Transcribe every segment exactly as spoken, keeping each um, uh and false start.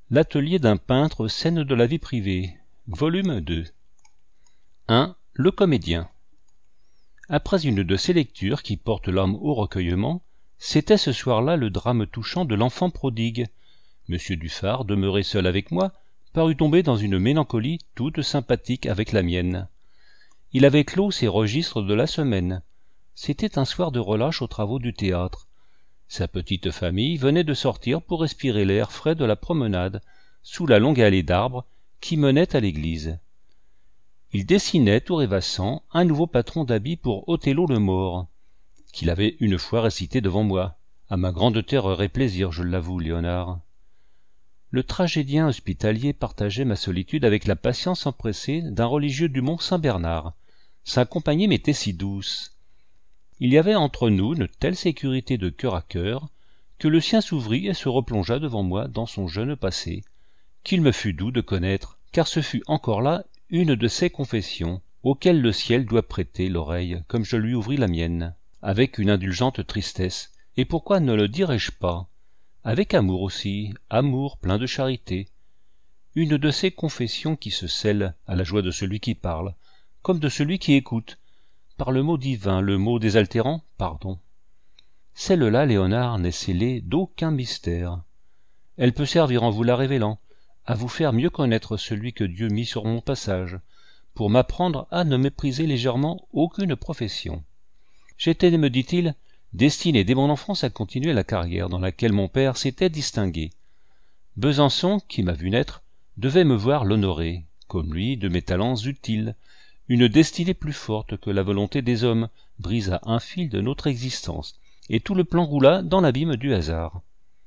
L'atelier d'un peintre, scène de la vie privée, volume deux. un. Le comédien. Après une de ces lectures qui portent l'âme au recueillement, c'était ce soir-là le drame touchant de l'enfant prodigue. Monsieur Duphard, demeuré seul avec moi, parut tomber dans une mélancolie toute sympathique avec la mienne. Il avait clos ses registres de la semaine. C'était un soir de relâche aux travaux du théâtre. Sa petite famille venait de sortir pour respirer l'air frais de la promenade, sous la longue allée d'arbres qui menait à l'église. Il dessinait, tout rêvassant, un nouveau patron d'habits pour Othello le Mort, qu'il avait une fois récité devant moi, à ma grande terreur et plaisir, je l'avoue, Léonard. Le tragédien hospitalier partageait ma solitude avec la patience empressée d'un religieux du mont Saint-Bernard. Sa compagnie m'était si douce. Il y avait entre nous une telle sécurité de cœur à cœur, que le sien s'ouvrit et se replongea devant moi dans son jeune passé, qu'il me fut doux de connaître, car ce fut encore là une de ces confessions auxquelles le ciel doit prêter l'oreille, comme je lui ouvris la mienne, avec une indulgente tristesse, et pourquoi ne le dirais-je pas, avec amour aussi, amour plein de charité, une de ces confessions qui se scellent à la joie de celui qui parle, comme de celui qui écoute, par le mot divin, le mot désaltérant, pardon. Celle-là, Léonard, n'est scellée d'aucun mystère. Elle peut servir en vous la révélant, à vous faire mieux connaître celui que Dieu mit sur mon passage, pour m'apprendre à ne mépriser légèrement aucune profession. J'étais, me dit-il, destiné dès mon enfance à continuer la carrière dans laquelle mon père s'était distingué. Besançon, qui m'a vu naître, devait me voir l'honorer, comme lui, de mes talents utiles. Une destinée plus forte que la volonté des hommes brisa un fil de notre existence, et tout le plan roula dans l'abîme du hasard.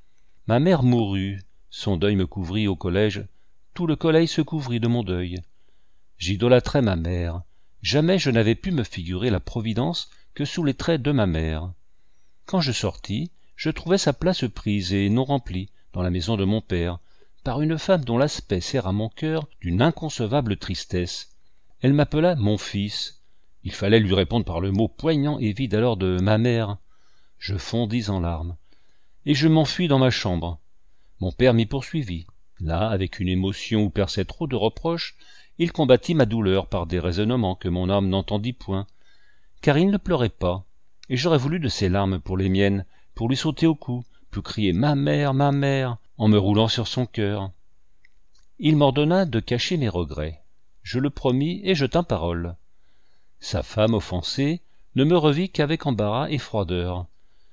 Ma mère mourut, son deuil me couvrit au collège, tout le collège se couvrit de mon deuil. J'idolâtrais ma mère, jamais je n'avais pu me figurer la providence que sous les traits de ma mère. Quand je sortis, je trouvai sa place prise et non remplie, dans la maison de mon père, par une femme dont l'aspect serra mon cœur d'une inconcevable tristesse. Elle m'appela mon fils. Il fallait lui répondre par le mot poignant et vide alors de ma mère. Je fondis en larmes, et je m'enfuis dans ma chambre. Mon père m'y poursuivit. Là, avec une émotion où perçait trop de reproches, il combattit ma douleur par des raisonnements que mon âme n'entendit point, car il ne pleurait pas, et j'aurais voulu de ses larmes pour les miennes, pour lui sauter au cou, pour crier « Ma mère, ma mère !» en me roulant sur son cœur. Il m'ordonna de cacher mes regrets. Je le promis et je tins parole. Sa femme offensée ne me revit qu'avec embarras et froideur.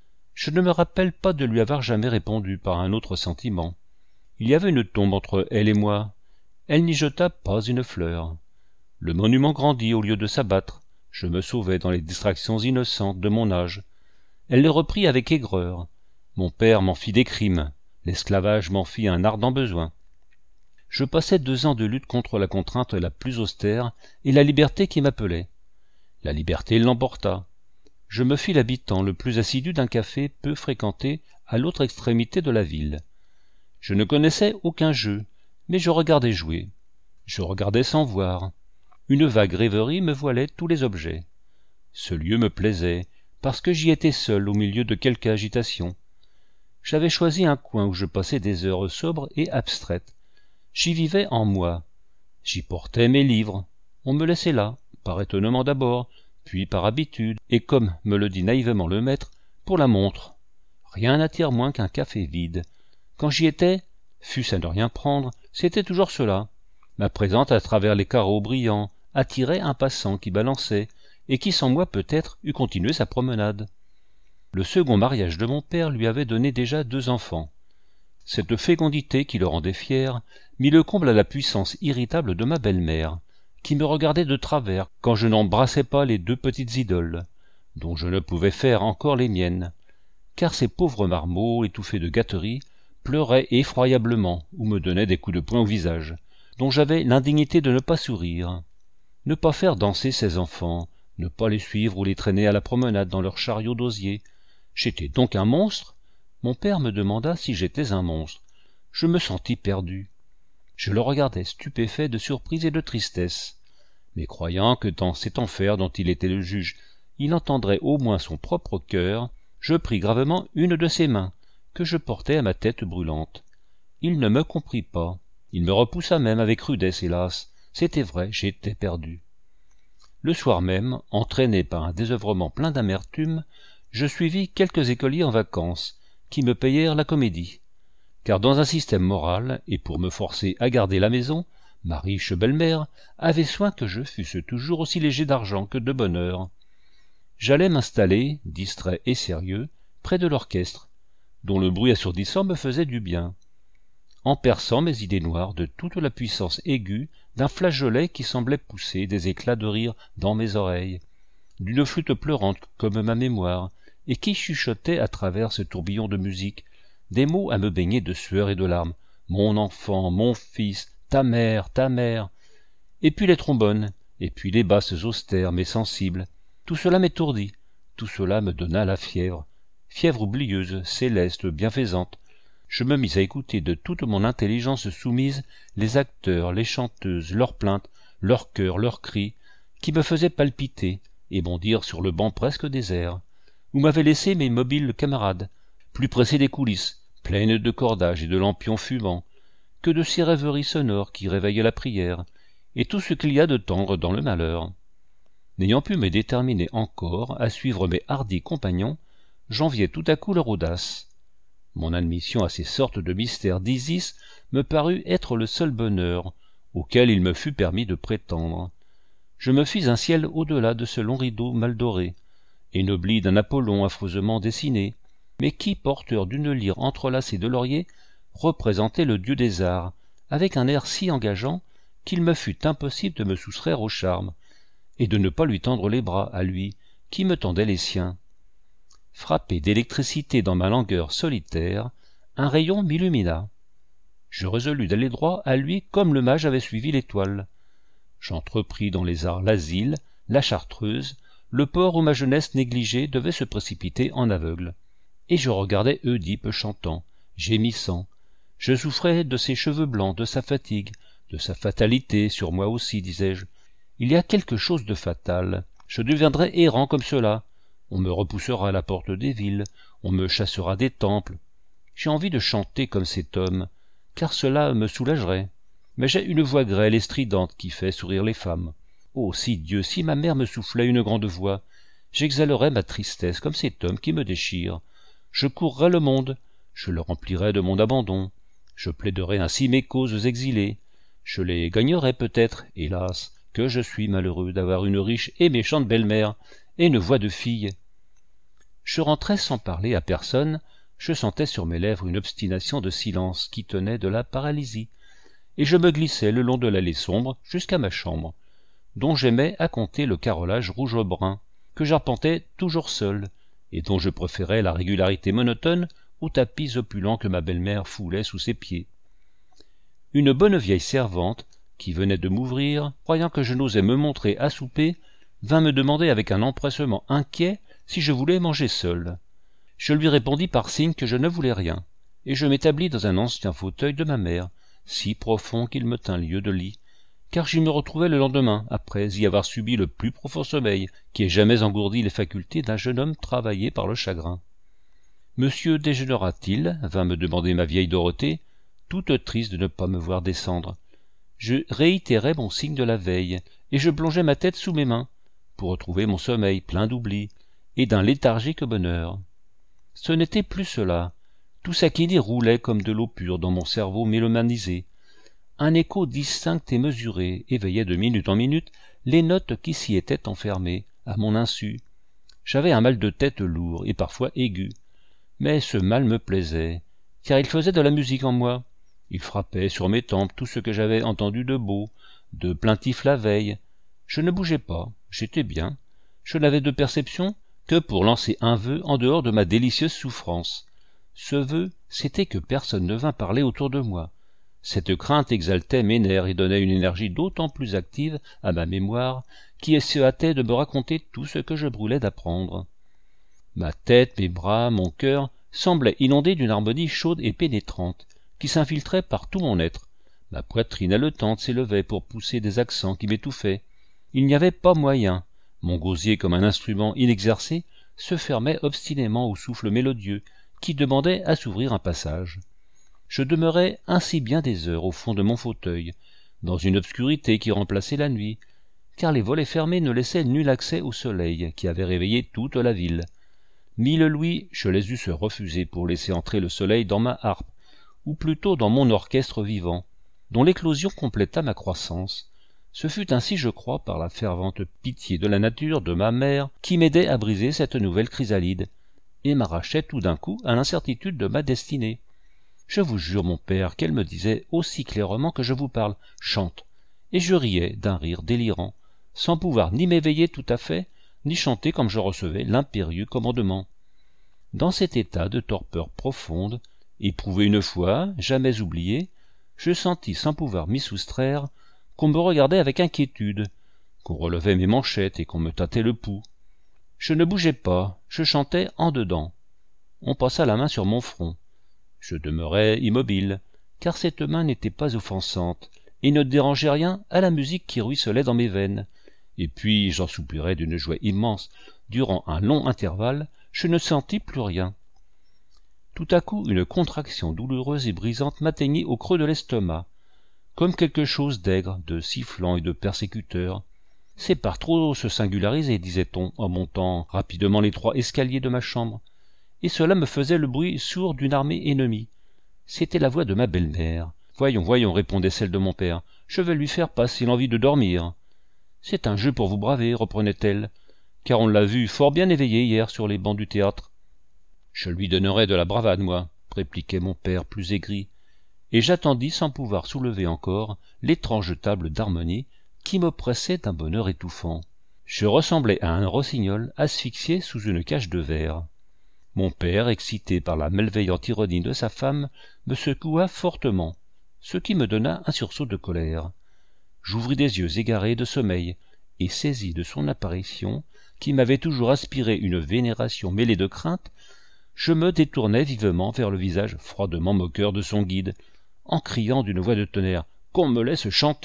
Je ne me rappelle pas de lui avoir jamais répondu par un autre sentiment. Il y avait une tombe entre elle et moi. Elle n'y jeta pas une fleur. Le monument grandit au lieu de s'abattre. Je me sauvais dans les distractions innocentes de mon âge. Elle le reprit avec aigreur. Mon père m'en fit des crimes. L'esclavage m'en fit un ardent besoin. Je passai deux ans de lutte contre la contrainte la plus austère et la liberté qui m'appelait. La liberté l'emporta. Je me fis l'habitant le plus assidu d'un café peu fréquenté à l'autre extrémité de la ville. Je ne connaissais aucun jeu, mais je regardais jouer. Je regardais sans voir. Une vague rêverie me voilait tous les objets. Ce lieu me plaisait, parce que j'y étais seul au milieu de quelque agitation. J'avais choisi un coin où je passais des heures sobres et abstraites. J'y vivais en moi. J'y portais mes livres. On me laissait là, par étonnement d'abord, puis par habitude, et comme me le dit naïvement le maître, pour la montre. Rien n'attire moins qu'un café vide. Quand j'y étais, fût-ce à ne rien prendre, c'était toujours cela. Ma présence à travers les carreaux brillants attirait un passant qui balançait, et qui sans moi peut-être eût continué sa promenade. Le second mariage de mon père lui avait donné déjà deux enfants. Cette fécondité qui le rendait fier mit le comble à la puissance irritable de ma belle-mère, qui me regardait de travers quand je n'embrassais pas les deux petites idoles, dont je ne pouvais faire encore les miennes, car ces pauvres marmots, étouffés de gâteries, pleuraient effroyablement ou me donnaient des coups de poing au visage, dont j'avais l'indignité de ne pas sourire. Ne pas faire danser ces enfants, ne pas les suivre ou les traîner à la promenade dans leur chariot d'osier. J'étais donc un monstre? Mon père me demanda si j'étais un monstre. Je me sentis perdu. Je le regardais stupéfait de surprise et de tristesse, mais croyant que dans cet enfer dont il était le juge, il entendrait au moins son propre cœur, je pris gravement une de ses mains, que je portais à ma tête brûlante. Il ne me comprit pas. Il me repoussa même avec rudesse, hélas. C'était vrai, j'étais perdu. Le soir même, entraîné par un désœuvrement plein d'amertume, je suivis quelques écoliers en vacances, qui me payèrent la comédie. Car dans un système moral, et pour me forcer à garder la maison, ma riche belle-mère avait soin que je fusse toujours aussi léger d'argent que de bonheur. J'allais m'installer, distrait et sérieux, près de l'orchestre, dont le bruit assourdissant me faisait du bien, en perçant mes idées noires de toute la puissance aiguë d'un flageolet qui semblait pousser des éclats de rire dans mes oreilles, d'une flûte pleurante comme ma mémoire, et qui chuchotait à travers ce tourbillon de musique des mots à me baigner de sueur et de larmes, mon enfant, mon fils, ta mère, ta mère, et puis les trombones, et puis les basses austères mais sensibles. Tout cela m'étourdit, tout cela me donna la fièvre, fièvre oublieuse, céleste, bienfaisante. Je me mis à écouter de toute mon intelligence soumise les acteurs, les chanteuses, leurs plaintes, leurs chœurs, leurs cris, qui me faisaient palpiter et bondir sur le banc presque désert, où m'avaient laissé mes mobiles camarades, plus pressés des coulisses, pleines de cordages et de lampions fumants, que de ces rêveries sonores qui réveillent la prière, et tout ce qu'il y a de tendre dans le malheur. N'ayant pu me déterminer encore à suivre mes hardis compagnons, j'enviai tout à coup leur audace. Mon admission à ces sortes de mystères d'Isis me parut être le seul bonheur auquel il me fut permis de prétendre. Je me fis un ciel au-delà de ce long rideau mal doré, ennobli d'un Apollon affreusement dessiné, mais qui, porteur d'une lyre entrelacée de lauriers, représentait le dieu des arts, avec un air si engageant qu'il me fut impossible de me soustraire au charme, et de ne pas lui tendre les bras à lui, qui me tendait les siens. Frappé d'électricité dans ma langueur solitaire, un rayon m'illumina. Je résolus d'aller droit à lui comme le mage avait suivi l'étoile. J'entrepris dans les arts l'asile, la chartreuse, le port où ma jeunesse négligée devait se précipiter en aveugle. Et je regardais Oedipe chantant, gémissant. Je souffrais de ses cheveux blancs, de sa fatigue, de sa fatalité, sur moi aussi, disais-je. Il y a quelque chose de fatal. Je deviendrai errant comme cela. On me repoussera à la porte des villes, on me chassera des temples. J'ai envie de chanter comme cet homme, car cela me soulagerait. Mais j'ai une voix grêle et stridente qui fait sourire les femmes. Oh, si Dieu, si ma mère me soufflait une grande voix, j'exhalerais ma tristesse comme cet homme qui me déchire. Je courrais le monde, je le remplirais de mon abandon. Je plaiderais ainsi mes causes exilées. Je les gagnerais peut-être, hélas, que je suis malheureux d'avoir une riche et méchante belle-mère et une voix de fille. Je rentrais sans parler à personne, je sentais sur mes lèvres une obstination de silence qui tenait de la paralysie, et je me glissais le long de l'allée sombre jusqu'à ma chambre, dont j'aimais à compter le carrelage rouge-brun, que j'arpentais toujours seul, et dont je préférais la régularité monotone aux tapis opulents que ma belle-mère foulait sous ses pieds. Une bonne vieille servante, qui venait de m'ouvrir, croyant que je n'osais me montrer à souper, vint me demander avec un empressement inquiet si je voulais manger seul. Je lui répondis par signe que je ne voulais rien, et je m'établis dans un ancien fauteuil de ma mère, si profond qu'il me tint lieu de lit, car j'y me retrouvai le lendemain, après y avoir subi le plus profond sommeil qui ait jamais engourdi les facultés d'un jeune homme travaillé par le chagrin. Monsieur déjeunera-t-il vint me demander ma vieille Dorothée, toute triste de ne pas me voir descendre. Je réitérai mon signe de la veille, et je plongeai ma tête sous mes mains, pour retrouver mon sommeil plein d'oubli, et d'un léthargique bonheur. Ce n'était plus cela. Tout s'inquiéter roulait comme de l'eau pure dans mon cerveau mélomanisé. Un écho distinct et mesuré éveillait de minute en minute les notes qui s'y étaient enfermées, à mon insu. J'avais un mal de tête lourd et parfois aigu, mais ce mal me plaisait, car il faisait de la musique en moi. Il frappait sur mes tempes tout ce que j'avais entendu de beau, de plaintif la veille. Je ne bougeais pas, j'étais bien. Je n'avais de perception que pour lancer un vœu en dehors de ma délicieuse souffrance. Ce vœu, c'était que personne ne vînt parler autour de moi. Cette crainte exaltait mes nerfs et donnait une énergie d'autant plus active à ma mémoire qui se hâtait de me raconter tout ce que je brûlais d'apprendre. Ma tête, mes bras, mon cœur semblaient inondés d'une harmonie chaude et pénétrante qui s'infiltrait par tout mon être. Ma poitrine haletante s'élevait pour pousser des accents qui m'étouffaient. Il n'y avait pas moyen. Mon gosier, comme un instrument inexercé, se fermait obstinément au souffle mélodieux qui demandait à s'ouvrir un passage. Je demeurais ainsi bien des heures au fond de mon fauteuil, dans une obscurité qui remplaçait la nuit, car les volets fermés ne laissaient nul accès au soleil qui avait réveillé toute la ville. Mille louis je les eusse refusés pour laisser entrer le soleil dans ma harpe, ou plutôt dans mon orchestre vivant, dont l'éclosion compléta ma croissance. Ce fut ainsi, je crois, par la fervente pitié de la nature de ma mère qui m'aidait à briser cette nouvelle chrysalide, et m'arrachait tout d'un coup à l'incertitude de ma destinée. Je vous jure, mon père, qu'elle me disait aussi clairement que je vous parle, chante, et je riais d'un rire délirant, sans pouvoir ni m'éveiller tout à fait, ni chanter comme je recevais l'impérieux commandement. Dans cet état de torpeur profonde, éprouvé une fois, jamais oublié, je sentis sans pouvoir m'y soustraire qu'on me regardait avec inquiétude, qu'on relevait mes manchettes et qu'on me tâtait le pouls. Je ne bougeais pas, je chantais en dedans. On passa la main sur mon front. Je demeurai immobile, car cette main n'était pas offensante, et ne dérangeait rien à la musique qui ruisselait dans mes veines. Et puis j'en soupirais d'une joie immense. Durant un long intervalle, je ne sentis plus rien. Tout à coup, une contraction douloureuse et brisante m'atteignit au creux de l'estomac, comme quelque chose d'aigre, de sifflant et de persécuteur. C'est par trop se singulariser, disait-on, en montant rapidement les trois escaliers de ma chambre, et cela me faisait le bruit sourd d'une armée ennemie. C'était la voix de ma belle-mère. « Voyons, voyons, répondait celle de mon père, je vais lui faire passer l'envie de dormir. »« C'est un jeu pour vous braver, reprenait-elle, car on l'a vu fort bien éveillé hier sur les bancs du théâtre. »« Je lui donnerai de la bravade, moi, répliquait mon père plus aigri, et j'attendis sans pouvoir soulever encore l'étrange table d'harmonie qui m'oppressait d'un bonheur étouffant. Je ressemblais à un rossignol asphyxié sous une cage de verre. Mon père, excité par la malveillante ironie de sa femme, me secoua fortement, ce qui me donna un sursaut de colère. J'ouvris des yeux égarés de sommeil, et saisi de son apparition, qui m'avait toujours inspiré une vénération mêlée de crainte, je me détournai vivement vers le visage froidement moqueur de son guide, en criant d'une voix de tonnerre « Qu'on me laisse chanter !»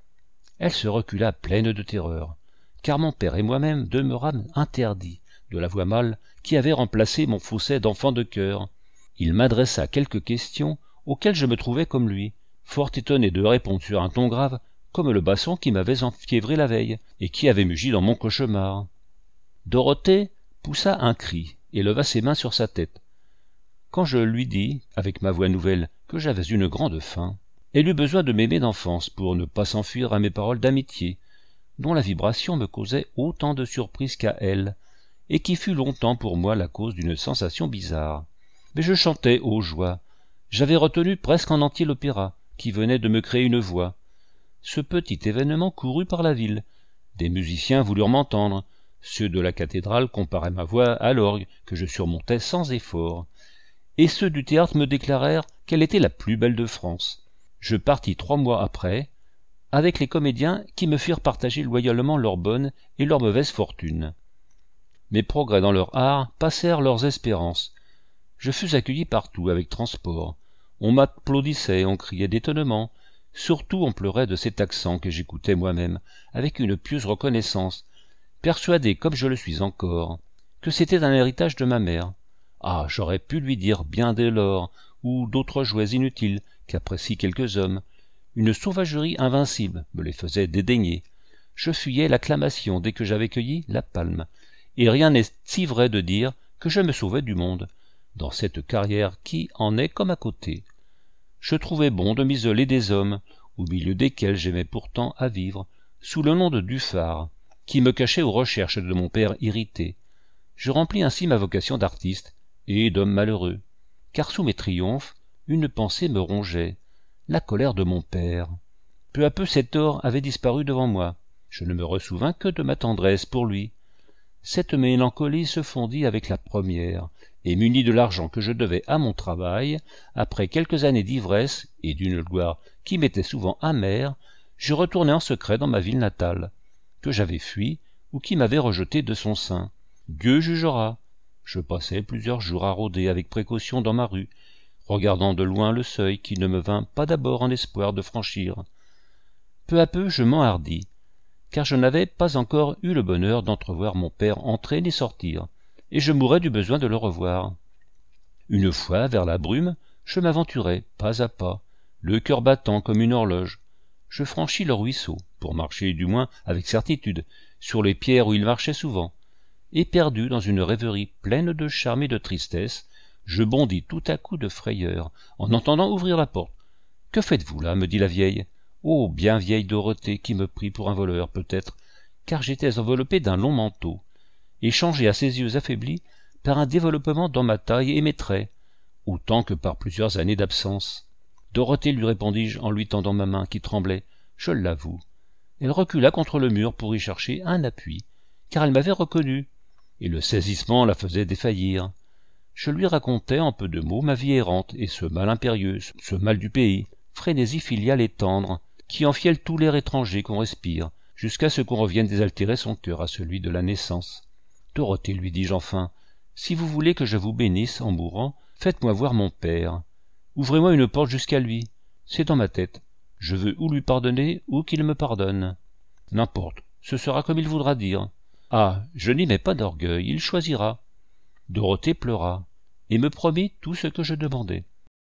Elle se recula pleine de terreur, car mon père et moi-même demeurâmes interdits de la voix mâle qui avait remplacé mon fausset d'enfant de chœur. Il m'adressa quelques questions auxquelles je me trouvai comme lui, fort étonné de répondre sur un ton grave, comme le basson qui m'avait enfiévré la veille, et qui avait mugi dans mon cauchemar. Dorothée poussa un cri, et leva ses mains sur sa tête. Quand je lui dis, avec ma voix nouvelle, que j'avais une grande faim, elle eut besoin de m'aimer d'enfance pour ne pas s'enfuir à mes paroles d'amitié, dont la vibration me causait autant de surprise qu'à elle, et qui fut longtemps pour moi la cause d'une sensation bizarre. Mais je chantais, ô joie. J'avais retenu presque en entier l'opéra, qui venait de me créer une voix. Ce petit événement courut par la ville. Des musiciens voulurent m'entendre. Ceux de la cathédrale comparaient ma voix à l'orgue, que je surmontais sans effort. Et ceux du théâtre me déclarèrent qu'elle était la plus belle de France. Je partis trois mois après, avec les comédiens qui me firent partager loyalement leur bonne et leur mauvaise fortune. Mes progrès dans leur art passèrent leurs espérances. Je fus accueilli partout avec transport. On m'applaudissait, on criait d'étonnement. Surtout on pleurait de cet accent que j'écoutais moi-même, avec une pieuse reconnaissance, persuadé, comme je le suis encore, que c'était un héritage de ma mère. Ah, j'aurais pu lui dire bien dès lors, ou d'autres jouets inutiles qu'apprécient quelques hommes. Une sauvagerie invincible me les faisait dédaigner. Je fuyais l'acclamation dès que j'avais cueilli la palme, et rien n'est si vrai de dire que je me sauvais du monde, dans cette carrière qui en est comme à côté. Je trouvais bon de m'isoler des hommes, au milieu desquels j'aimais pourtant à vivre, sous le nom de Duphare, qui me cachait aux recherches de mon père irrité. Je remplis ainsi ma vocation d'artiste et d'homme malheureux, car sous mes triomphes, une pensée me rongeait, la colère de mon père. Peu à peu cet or avait disparu devant moi. Je ne me ressouvins que de ma tendresse pour lui. Cette mélancolie se fondit avec la première, et muni de l'argent que je devais à mon travail, après quelques années d'ivresse et d'une gloire qui m'était souvent amère, je retournai en secret dans ma ville natale, que j'avais fui ou qui m'avait rejeté de son sein. Dieu jugera. Je passai plusieurs jours à rôder avec précaution dans ma rue, regardant de loin le seuil qui ne me vint pas d'abord en espoir de franchir. Peu à peu je m'enhardis, car je n'avais pas encore eu le bonheur d'entrevoir mon père entrer ni sortir, et je mourais du besoin de le revoir. Une fois, vers la brume, Je m'aventurai, pas à pas, le cœur battant comme une horloge. Je franchis le ruisseau, pour marcher du moins avec certitude, sur les pierres où il marchait souvent, et perdu dans une rêverie pleine de charme et de tristesse, je bondis tout à coup de frayeur, en entendant ouvrir la porte. « Que faites-vous là ?» me dit la vieille. Oh, bien vieille Dorothée, qui me prit pour un voleur, peut-être, car j'étais enveloppé d'un long manteau, et changé à ses yeux affaiblis par un développement dans ma taille et mes traits, autant que par plusieurs années d'absence. « Dorothée, lui répondis-je en lui tendant ma main qui tremblait, je l'avoue. » Elle recula contre le mur pour y chercher un appui, car elle m'avait reconnu, et le saisissement la faisait défaillir. Je lui racontai en peu de mots ma vie errante et ce mal impérieux, ce mal du pays, frénésie filiale et tendre, qui enfiale tout l'air étranger qu'on respire, jusqu'à ce qu'on revienne désaltérer son cœur à celui de la naissance. « Dorothée, lui dis-je enfin, si vous voulez que je vous bénisse en mourant, faites-moi voir mon père. Ouvrez-moi une porte jusqu'à lui. C'est dans ma tête. Je veux ou lui pardonner, ou qu'il me pardonne. N'importe, ce sera comme il voudra dire. Ah, je n'y mets pas d'orgueil, il choisira. » Dorothée pleura, et me promit tout ce que je demandais.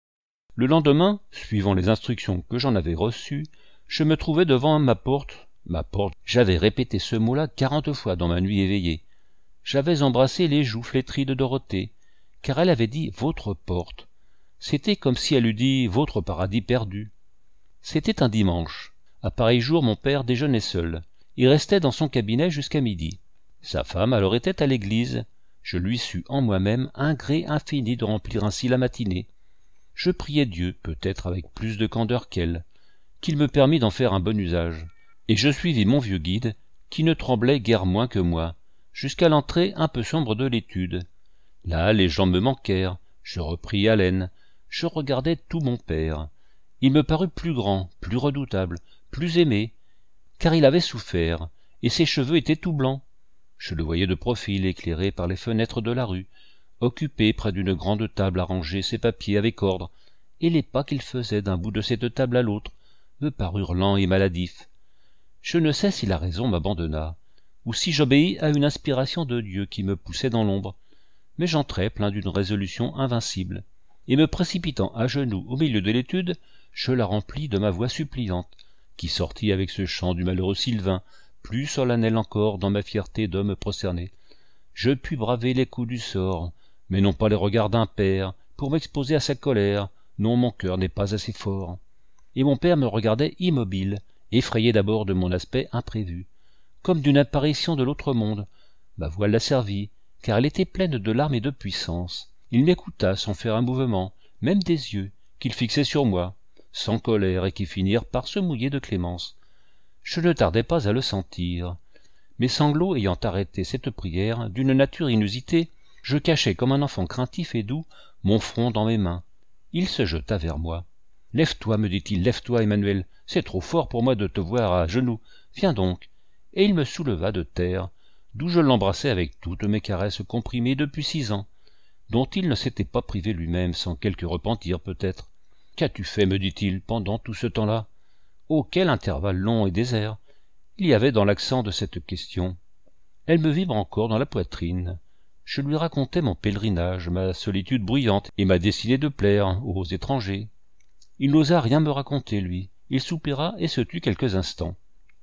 Le lendemain, suivant les instructions que j'en avais reçues, je me trouvai devant ma porte. Ma porte, j'avais répété ce mot-là quarante fois dans ma nuit éveillée. J'avais embrassé les joues flétries de Dorothée, car elle avait dit « votre porte ». C'était comme si elle eût dit « votre paradis perdu ». C'était un dimanche. À pareil jour, mon père déjeunait seul. Il restait dans son cabinet jusqu'à midi. Sa femme alors était à l'église. Je lui sus en moi-même un gré infini de remplir ainsi la matinée. Je priai Dieu, peut-être avec plus de candeur qu'elle, qu'il me permît d'en faire un bon usage, et je suivis mon vieux guide, qui ne tremblait guère moins que moi, jusqu'à l'entrée un peu sombre de l'étude. Là, les gens me manquèrent, je repris haleine, je regardai tout mon père. Il me parut plus grand, plus redoutable, plus aimé, car il avait souffert, et ses cheveux étaient tout blancs. Je le voyais de profil, éclairé par les fenêtres de la rue, occupé près d'une grande table à ranger ses papiers avec ordre, et les pas qu'il faisait d'un bout de cette table à l'autre me parurent lents et maladifs. Je ne sais si la raison m'abandonna, ou si j'obéis à une inspiration de Dieu qui me poussait dans l'ombre, mais j'entrai plein d'une résolution invincible, et me précipitant à genoux au milieu de l'étude, je la remplis de ma voix suppliante, qui sortit avec ce chant du malheureux Sylvain, plus solennel encore dans ma fierté d'homme prosterné. Je puis braver les coups du sort, mais non pas les regards d'un père, pour m'exposer à sa colère, non, mon cœur n'est pas assez fort. Et mon père me regardait immobile, effrayé d'abord de mon aspect imprévu, comme d'une apparition de l'autre monde. Ma voix la servit, car elle était pleine de larmes et de puissance. Il m'écouta sans faire un mouvement, même des yeux, qu'il fixait sur moi, sans colère, et qui finirent par se mouiller de clémence. Je ne tardai pas à le sentir. Mes sanglots ayant arrêté cette prière, d'une nature inusitée, je cachai comme un enfant craintif et doux mon front dans mes mains. Il se jeta vers moi. « Lève-toi, me dit-il, lève-toi, Emmanuel, c'est trop fort pour moi de te voir à genoux. Viens donc. » Et il me souleva de terre, d'où je l'embrassai avec toutes mes caresses comprimées depuis six ans, dont il ne s'était pas privé lui-même sans quelque repentir peut-être. « Qu'as-tu fait, me dit-il, pendant tout ce temps-là » Oh, quel intervalle long et désert il y avait dans l'accent de cette question. Elle me vibre encore dans la poitrine. Je lui racontai mon pèlerinage, ma solitude bruyante et ma destinée de plaire aux étrangers. Il n'osa rien me raconter, lui. Il soupira et se tut quelques instants.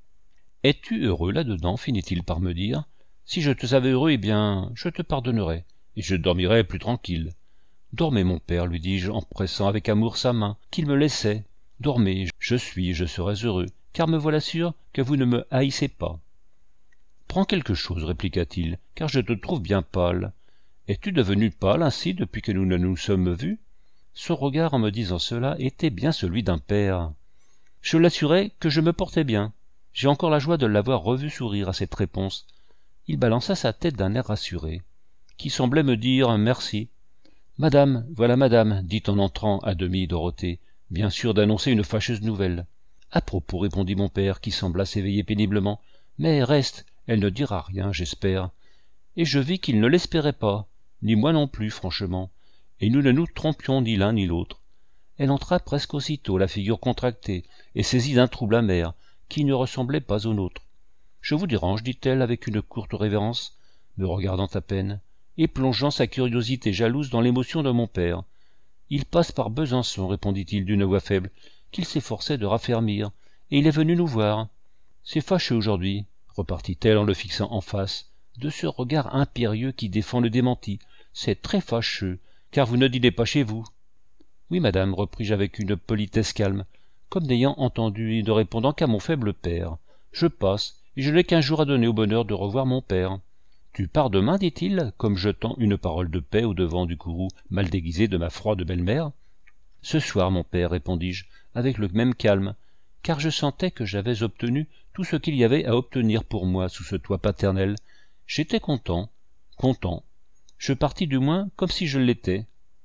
« Es-tu heureux là-dedans » finit-il par me dire. « Si je te savais heureux, eh bien, je te pardonnerais, et je dormirais plus tranquille. »« Dormez, mon père, lui dis-je, en pressant avec amour sa main, qu'il me laissait. Dormez, je suis, je serais heureux, car me voilà sûr que vous ne me haïssez pas. »« Prends quelque chose, répliqua-t-il, car je te trouve bien pâle. Es-tu devenu pâle ainsi depuis que nous ne nous sommes vus ?» Son regard, en me disant cela, était bien celui d'un père. Je l'assurai que je me portais bien. J'ai encore la joie de l'avoir revu sourire à cette réponse. Il balança sa tête d'un air rassuré, qui semblait me dire « merci ». « Madame, voilà madame, dit en entrant à demi Dorothée, bien sûr d'annoncer une fâcheuse nouvelle. »« À propos, répondit mon père, qui sembla s'éveiller péniblement, mais reste, elle ne dira rien, j'espère. » Et je vis qu'il ne l'espérait pas, ni moi non plus, franchement, et nous ne nous trompions ni l'un ni l'autre. Elle entra presque aussitôt, la figure contractée, et saisie d'un trouble amer, qui ne ressemblait pas au nôtre. « Je vous dérange, dit-elle avec une courte révérence, me regardant à peine, et plongeant sa curiosité jalouse dans l'émotion de mon père. Il passe par Besançon, répondit-il d'une voix faible, qu'il s'efforçait de raffermir, et il est venu nous voir. C'est fâcheux aujourd'hui, repartit-elle en le fixant en face, de ce regard impérieux qui défend le démenti. C'est très fâcheux, car vous ne dînez pas chez vous. Oui, madame, repris-je avec une politesse calme, comme n'ayant entendu et ne répondant qu'à mon faible père. Je passe, et je n'ai qu'un jour à donner au bonheur de revoir mon père. Tu pars demain, dit-il, comme jetant une parole de paix au-devant du courroux mal déguisé de ma froide belle-mère. Ce soir, mon père, répondis-je, avec le même calme, car je sentais que j'avais obtenu tout ce qu'il y avait à obtenir pour moi sous ce toit paternel. J'étais content, content. Je partis du moins comme si je l'étais.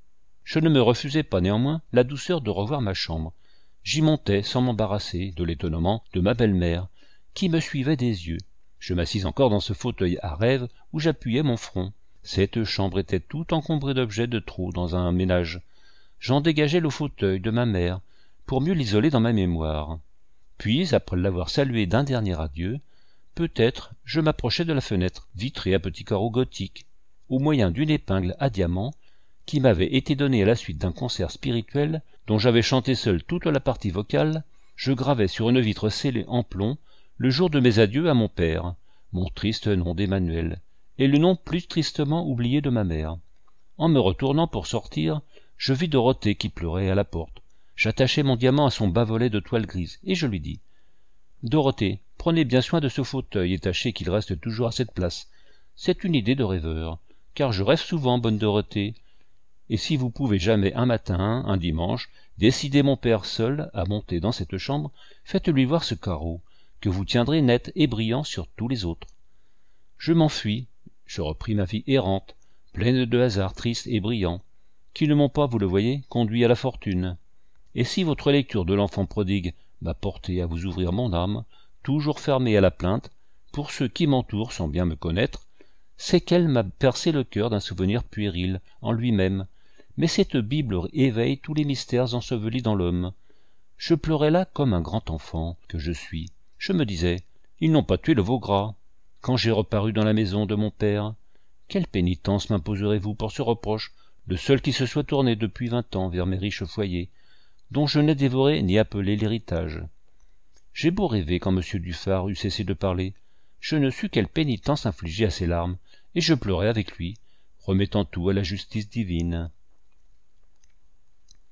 Je ne me refusais pas néanmoins la douceur de revoir ma chambre. J'y montais sans m'embarrasser de l'étonnement de ma belle-mère, qui me suivait des yeux. Je m'assis encore dans ce fauteuil à rêve où j'appuyais mon front. Cette chambre était toute encombrée d'objets de trop dans un ménage. J'en dégageai le fauteuil de ma mère pour mieux l'isoler dans ma mémoire. Puis, après l'avoir salué d'un dernier adieu, peut-être je m'approchai de la fenêtre, vitrée à petits carreaux gothiques, au moyen d'une épingle à diamant qui m'avait été donnée à la suite d'un concert spirituel dont j'avais chanté seul toute la partie vocale. Je gravais sur une vitre scellée en plomb le jour de mes adieux à mon père, mon triste nom d'Emmanuel, et le nom plus tristement oublié de ma mère. En me retournant pour sortir, je vis Dorothée qui pleurait à la porte. J'attachai mon diamant à son bas-volet de toile grise, et je lui dis « Dorothée, prenez bien soin de ce fauteuil et tâchez qu'il reste toujours à cette place. C'est une idée de rêveur, car je rêve souvent, bonne Dorothée, et si vous pouvez jamais un matin, un dimanche, décider mon père seul à monter dans cette chambre, faites-lui voir ce carreau, que vous tiendrez net et brillant sur tous les autres. » Je m'enfuis, je repris ma vie errante, pleine de hasards tristes et brillants, qui ne m'ont pas, vous le voyez, conduit à la fortune. Et si votre lecture de l'enfant prodigue m'a porté à vous ouvrir mon âme, toujours fermée à la plainte, pour ceux qui m'entourent sans bien me connaître, c'est qu'elle m'a percé le cœur d'un souvenir puéril en lui-même, mais cette Bible éveille tous les mystères ensevelis dans l'homme. Je pleurais là comme un grand enfant que je suis. Je me disais, ils n'ont pas tué le veau gras. Quand j'ai reparu dans la maison de mon père, quelle pénitence m'imposerez-vous pour ce reproche, le seul qui se soit tourné depuis vingt ans vers mes riches foyers, dont je n'ai dévoré ni appelé l'héritage. J'ai beau rêver quand M. Dufart eut cessé de parler, je ne sus quelle pénitence infliger à ses larmes, et je pleurai avec lui, remettant tout à la justice divine.